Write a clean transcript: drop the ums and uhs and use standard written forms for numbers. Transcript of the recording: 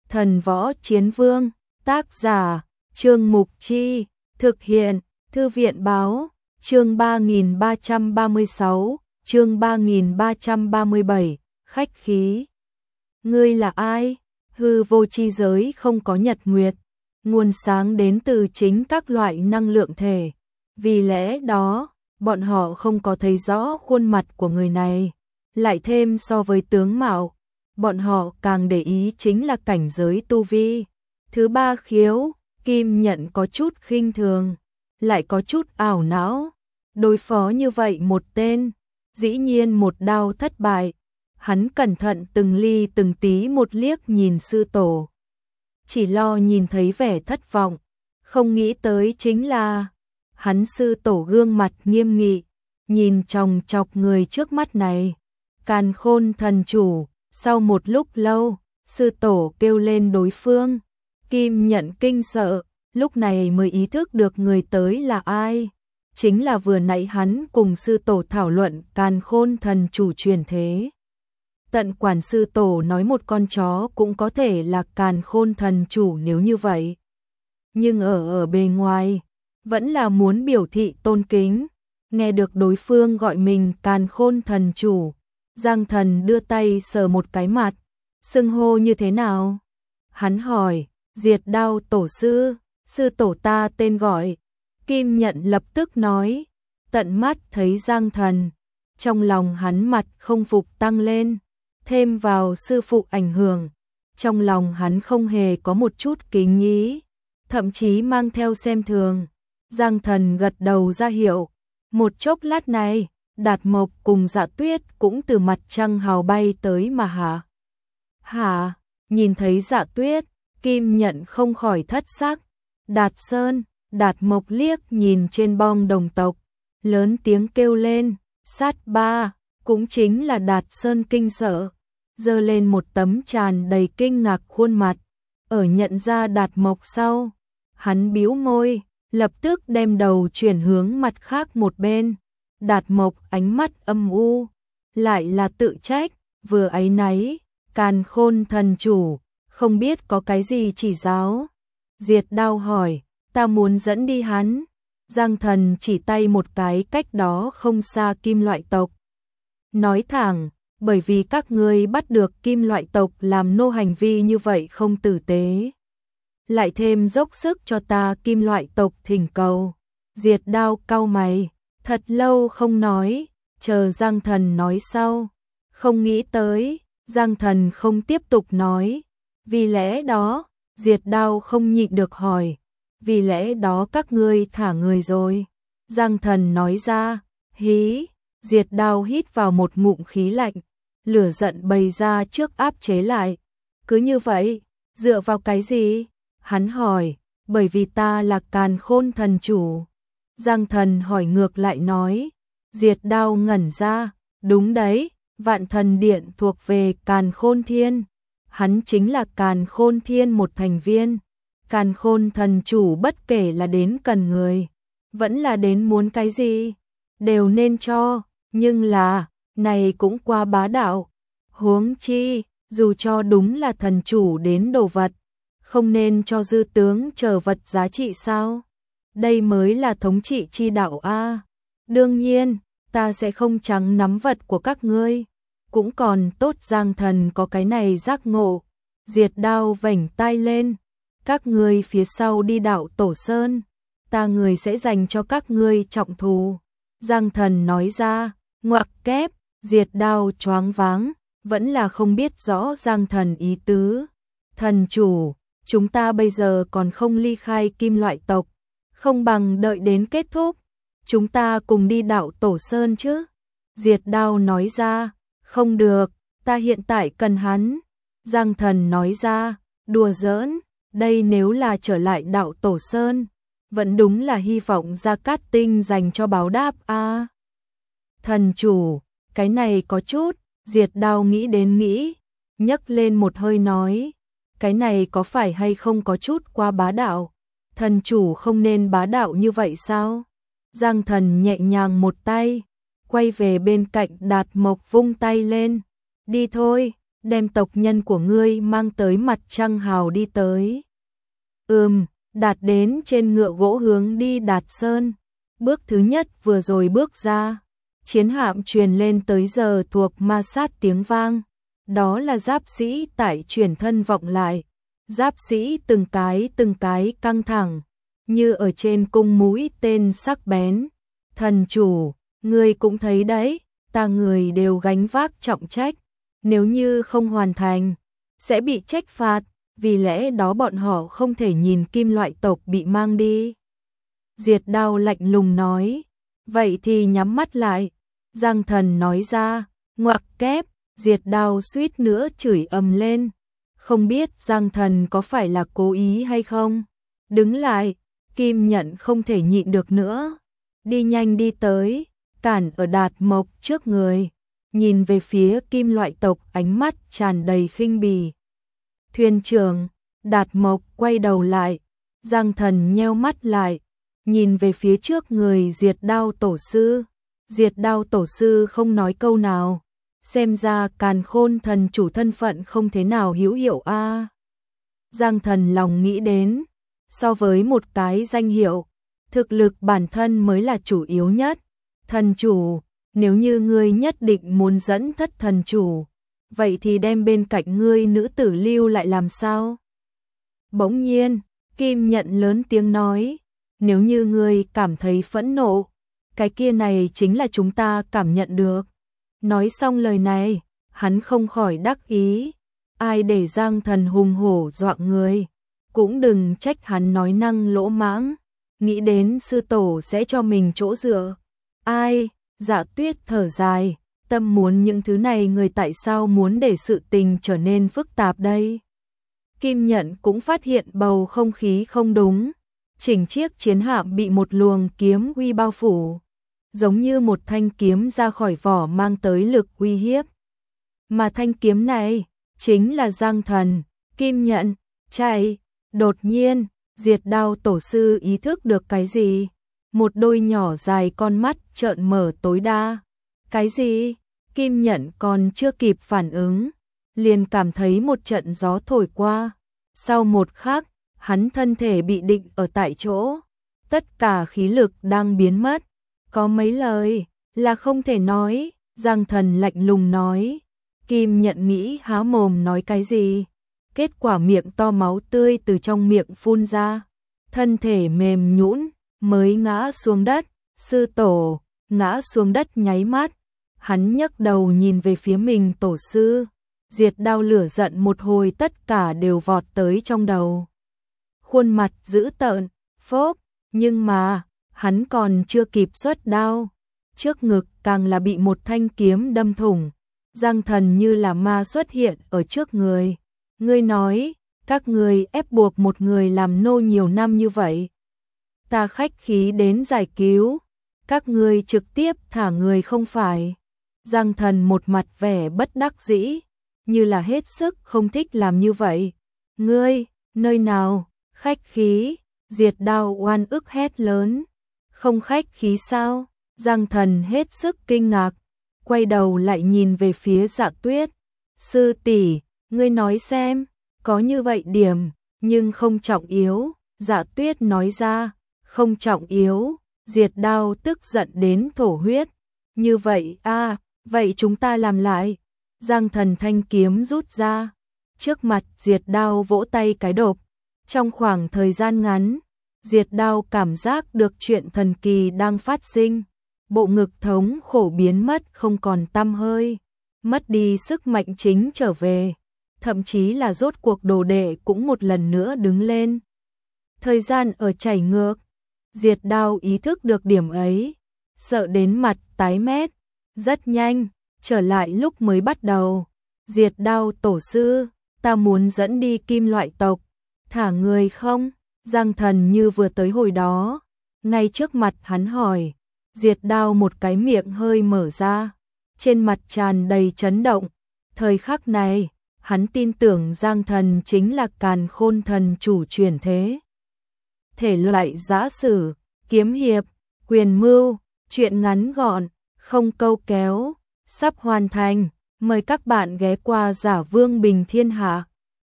Thần Võ Chiến Vương, tác giả, Trương Mục Chi, thực hiện, Thư viện Báo, chương 3336, chương 3337, khách khí. Ngươi là ai? Hư vô chi giới không có nhật nguyệt, nguồn sáng đến từ chính các loại năng lượng thể. Vì lẽ đó, bọn họ không có thấy rõ khuôn mặt của người này. Lại thêm so với tướng mạo, bọn họ càng để ý chính là cảnh giới tu vi. Thứ ba khiếu, Kim Nhận có chút khinh thường, lại có chút ảo não. Đối phó như vậy một tên, dĩ nhiên một đao thất bại. Hắn cẩn thận từng ly từng tí một liếc nhìn sư tổ. Chỉ lo nhìn thấy vẻ thất vọng, không nghĩ tới chính là hắn sư tổ gương mặt nghiêm nghị, nhìn chòng chọc người trước mắt này. Càn Khôn thần chủ, sau một lúc lâu, sư tổ kêu lên đối phương. Kim Nhận kinh sợ, lúc này mới ý thức được người tới là ai. Chính là vừa nãy hắn cùng sư tổ thảo luận Càn Khôn thần chủ truyền thế. Tận quản sư tổ nói một con chó cũng có thể là Càn Khôn thần chủ nếu như vậy. Nhưng ở bề ngoài, vẫn là muốn biểu thị tôn kính. Nghe được đối phương gọi mình Càn Khôn thần chủ, Giang Thần đưa tay sờ một cái mặt. Xưng hô như thế nào? Hắn hỏi. Diệt Đao tổ sư, sư tổ ta tên gọi. Kim Nhận lập tức nói. Tận mắt thấy Giang Thần, trong lòng hắn mặt không phục tăng lên. Thêm vào sư phụ ảnh hưởng, trong lòng hắn không hề có một chút kính ý, thậm chí mang theo xem thường. Giang Thần gật đầu ra hiệu. Một chốc lát này, Đạt Mộc cùng Dạ Tuyết cũng từ mặt trăng hào bay tới mà hả? Hả? Nhìn thấy Dạ Tuyết, Kim Nhận không khỏi thất sắc. Đạt Sơn, Đạt Mộc liếc nhìn trên bong đồng tộc, lớn tiếng kêu lên. Sát ba, cũng chính là Đạt Sơn kinh sợ, giơ lên một tấm tràn đầy kinh ngạc khuôn mặt. Ở nhận ra Đạt Mộc sau, hắn bĩu môi, lập tức đem đầu chuyển hướng mặt khác một bên. Đạt Mộc ánh mắt âm u, lại là tự trách, vừa áy náy. Càn Khôn thần chủ, không biết có cái gì chỉ giáo. Diệt Đao hỏi, ta muốn dẫn đi hắn. Giang Thần chỉ tay một cái cách đó không xa kim loại tộc. Nói thẳng, bởi vì các ngươi bắt được kim loại tộc làm nô hành vi như vậy không tử tế. Lại thêm dốc sức cho ta kim loại tộc thỉnh cầu. Diệt Đao cau mày, thật lâu không nói, chờ Giang Thần nói sau. Không nghĩ tới, Giang Thần không tiếp tục nói. Vì lẽ đó, Diệt Đao không nhịn được hỏi. Vì lẽ đó các ngươi thả người rồi. Giang Thần nói ra. Hí. Diệt Đao hít vào một ngụm khí lạnh, lửa giận bày ra trước áp chế lại. Cứ như vậy, dựa vào cái gì? Hắn hỏi. Bởi vì ta là Càn Khôn thần chủ. Giang Thần hỏi ngược lại nói. Diệt Đao ngẩn ra. Đúng đấy, Vạn Thần Điện thuộc về Càn Khôn Thiên. Hắn chính là Càn Khôn Thiên một thành viên. Càn Khôn thần chủ bất kể là đến cần người, vẫn là đến muốn cái gì, đều nên cho. Nhưng là, này cũng quá bá đạo. Huống chi, dù cho đúng là thần chủ đến đồ vật, không nên cho dư tướng chờ vật giá trị sao? Đây mới là thống trị chi đạo a. Đương nhiên, ta sẽ không trắng nắm vật của các ngươi. Cũng còn tốt Giang Thần có cái này giác ngộ. Diệt Đao vểnh tai lên. Các ngươi phía sau đi đạo Tổ Sơn, ta người sẽ dành cho các ngươi trọng thù. Giang Thần nói ra. Ngoặc kép. Diệt Đao choáng váng, vẫn là không biết rõ Giang Thần ý tứ. Thần chủ, chúng ta bây giờ còn không ly khai kim loại tộc, không bằng đợi đến kết thúc, chúng ta cùng đi đạo Tổ Sơn chứ. Diệt Đao nói ra. Không được, ta hiện tại cần hắn. Giang Thần nói ra. Đùa giỡn, đây nếu là trở lại đạo Tổ Sơn, vẫn đúng là hy vọng Gia Cát Tinh dành cho báo đáp a. Thần chủ, cái này có chút. Diệt Đao nghĩ đến nghĩ, nhấc lên một hơi nói. Cái này có phải hay không có chút quá bá đạo? Thần chủ không nên bá đạo như vậy sao? Giang Thần nhẹ nhàng một tay, quay về bên cạnh Đạt Mộc vung tay lên. Đi thôi, đem tộc nhân của ngươi mang tới mặt trăng hào đi tới. Đạt đến trên ngựa gỗ hướng đi Đạt Sơn. Bước thứ nhất vừa rồi bước ra, chiến hạm truyền lên tới giờ thuộc ma sát tiếng vang. Đó là giáp sĩ tại truyền thân vọng lại. Giáp sĩ từng cái căng thẳng, như ở trên cung mũi tên sắc bén. Thần chủ, ngươi cũng thấy đấy, ta người đều gánh vác trọng trách. Nếu như không hoàn thành, sẽ bị trách phạt, vì lẽ đó bọn họ không thể nhìn kim loại tộc bị mang đi. Diệt Đao lạnh lùng nói, vậy thì nhắm mắt lại. Giang Thần nói ra, ngoặc kép, Diệt Đao suýt nữa chửi ầm lên. Không biết Giang Thần có phải là cố ý hay không? Đứng lại, Kim Nhận không thể nhịn được nữa. Đi nhanh đi tới, cản ở Đạt Mộc trước người. Nhìn về phía kim loại tộc ánh mắt tràn đầy khinh bỉ. Thuyền trưởng, Đạt Mộc quay đầu lại. Giang Thần nheo mắt lại, nhìn về phía trước người Diệt Đao tổ sư. Diệt Đao tổ sư không nói câu nào. Xem ra Càn Khôn thần chủ thân phận không thế nào hữu hiệu a. Giang Thần lòng nghĩ đến, so với một cái danh hiệu, thực lực bản thân mới là chủ yếu nhất. Thần chủ, nếu như ngươi nhất định muốn dẫn thất thần chủ, vậy thì đem bên cạnh ngươi nữ tử lưu lại làm sao? Bỗng nhiên, Kim Nhận lớn tiếng nói, nếu như ngươi cảm thấy phẫn nộ, cái kia này chính là chúng ta cảm nhận được. Nói xong lời này, hắn không khỏi đắc ý, ai để Giang Thần hùng hổ dọa người, cũng đừng trách hắn nói năng lỗ mãng, nghĩ đến sư tổ sẽ cho mình chỗ dựa. Ai, Dạ Tuyết thở dài, tâm muốn những thứ này người tại sao muốn để sự tình trở nên phức tạp đây? Kim Nhận cũng phát hiện bầu không khí không đúng, chỉnh chiếc chiến hạm bị một luồng kiếm uy bao phủ, giống như một thanh kiếm ra khỏi vỏ mang tới lực uy hiếp. Mà thanh kiếm này, chính là Giang Thần. Kim Nhận, chạy, đột nhiên, Diệt Đao tổ sư ý thức được cái gì? Một đôi nhỏ dài con mắt trợn mở tối đa. Cái gì? Kim Nhận còn chưa kịp phản ứng, liền cảm thấy một trận gió thổi qua. Sau một khắc, hắn thân thể bị định ở tại chỗ. Tất cả khí lực đang biến mất. Có mấy lời là không thể nói, Giang Thần lạnh lùng nói. Kim Nhận nghĩ há mồm nói cái gì, kết quả miệng to máu tươi từ trong miệng phun ra, thân thể mềm nhũn mới ngã xuống đất. Sư tổ, ngã xuống đất nháy mắt, hắn nhấc đầu nhìn về phía mình tổ sư. Diệt Đao lửa giận một hồi tất cả đều vọt tới trong đầu. Khuôn mặt dữ tợn, phốp, nhưng mà hắn còn chưa kịp xuất đao, trước ngực càng là bị một thanh kiếm đâm thủng. Giang Thần như là ma xuất hiện ở trước người. Ngươi nói, các ngươi ép buộc một người làm nô nhiều năm như vậy. Ta khách khí đến giải cứu, các ngươi trực tiếp thả người không phải. Giang Thần một mặt vẻ bất đắc dĩ, như là hết sức không thích làm như vậy. Ngươi, nơi nào, khách khí, Diệt Đao oan ức hét lớn. Không khách khí sao? Giang Thần hết sức kinh ngạc, quay đầu lại nhìn về phía Dạ Tuyết. Sư tỷ, ngươi nói xem, có như vậy điểm, nhưng không trọng yếu. Dạ Tuyết nói ra, không trọng yếu. Diệt Đao tức giận đến thổ huyết. Như vậy a, vậy chúng ta làm lại. Giang Thần thanh kiếm rút ra, trước mặt Diệt Đao vỗ tay cái đột. Trong khoảng thời gian ngắn, Diệt Đao cảm giác được chuyện thần kỳ đang phát sinh. Bộ ngực thống khổ biến mất không còn tăm hơi, mất đi sức mạnh chính trở về, thậm chí là rốt cuộc đồ đệ cũng một lần nữa đứng lên. Thời gian ở chảy ngược, Diệt Đao ý thức được điểm ấy, sợ đến mặt tái mét. Rất nhanh, trở lại lúc mới bắt đầu. Diệt Đao tổ sư, ta muốn dẫn đi kim loại tộc, thả người không? Giang Thần như vừa tới hồi đó, ngay trước mặt hắn hỏi. Diệt Đao một cái miệng hơi mở ra, trên mặt tràn đầy chấn động. Thời khắc này, hắn tin tưởng Giang Thần chính là Càn Khôn thần chủ chuyển thế. Thể loại giã sử, kiếm hiệp, quyền mưu, truyện ngắn gọn, không câu kéo, sắp hoàn thành. Mời các bạn ghé qua Giả Vương Bình Thiên Hạ.